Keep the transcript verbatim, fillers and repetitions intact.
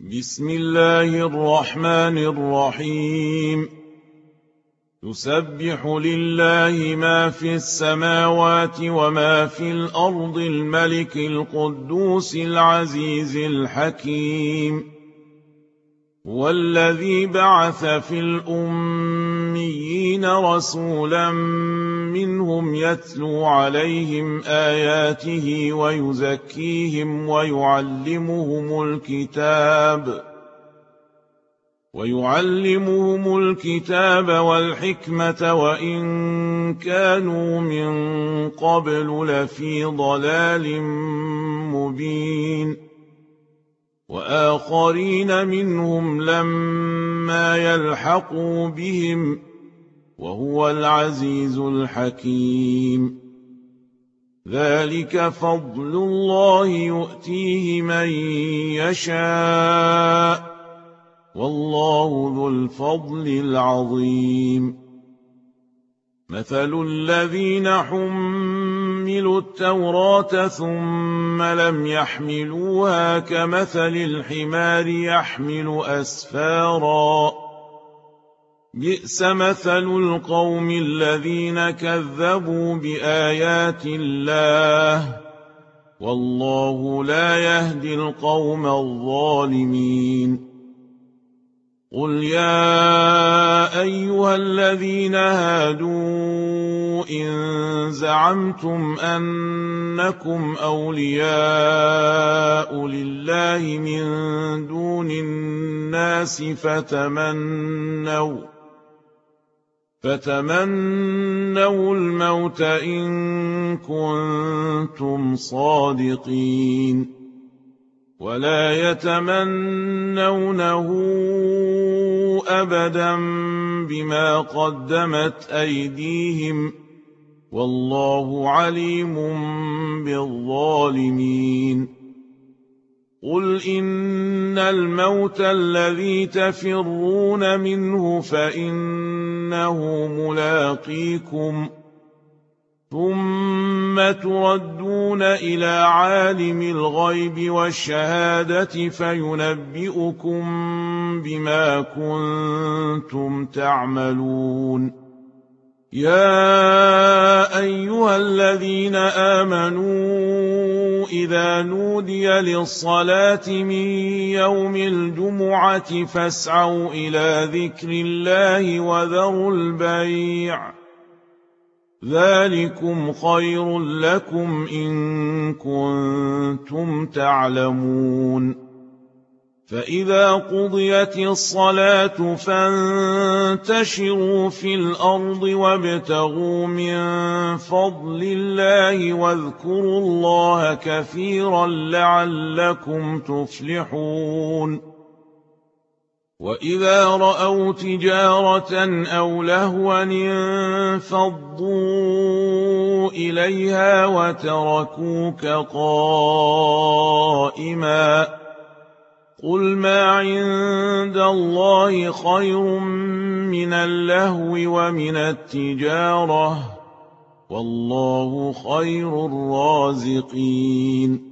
بسم الله الرحمن الرحيم يسبح لله ما في السماوات وما في الأرض الملك القدوس العزيز الحكيم هو الذي بعث في الأميين رسولا منهم يتلو عليهم آياته ويزكيهم ويعلمهم الكتاب ويعلمهم الكتاب والحكمة وإن كانوا من قبل لفي ضلال مبين وآخرين منهم لما يلحقوا بهم وهو العزيز الحكيم ذلك فضل الله يؤتيه من يشاء والله ذو الفضل العظيم مثل الذين حملوا التوراة ثم لم يحملوها كمثل الحمار يحمل أسفارا بئس مثل القوم الذين كذبوا بآيات الله والله لا يهدي القوم الظالمين قل يا أيها الذين هادوا إن زعمتم أنكم أولياء لله من دون الناس فتمنوا فتمنوا الموت إن كنتم صادقين ولا يتمنونه أبدا بما قدمت أيديهم والله عليم بالظالمين قل إن الموت الذي تفرون منه فإنه ملاقيكم ثم تردون إلى عالم الغيب والشهادة فينبئكم بما كنتم تعملون يا أيها الذين آمنوا إذا نودي للصلاة من يوم الجمعة فاسعوا إلى ذكر الله وذروا البيع ذلكم خير لكم إن كنتم تعلمون فإذا قضيت الصلاة فانتشروا في الأرض وابتغوا من فضل الله واذكروا الله كثيرا لعلكم تفلحون وإذا رأوا تجارة أو لهوا انفضوا إليها وتركوك قائما قل ما عند الله خير من اللهو ومن التجارة والله خير الرازقين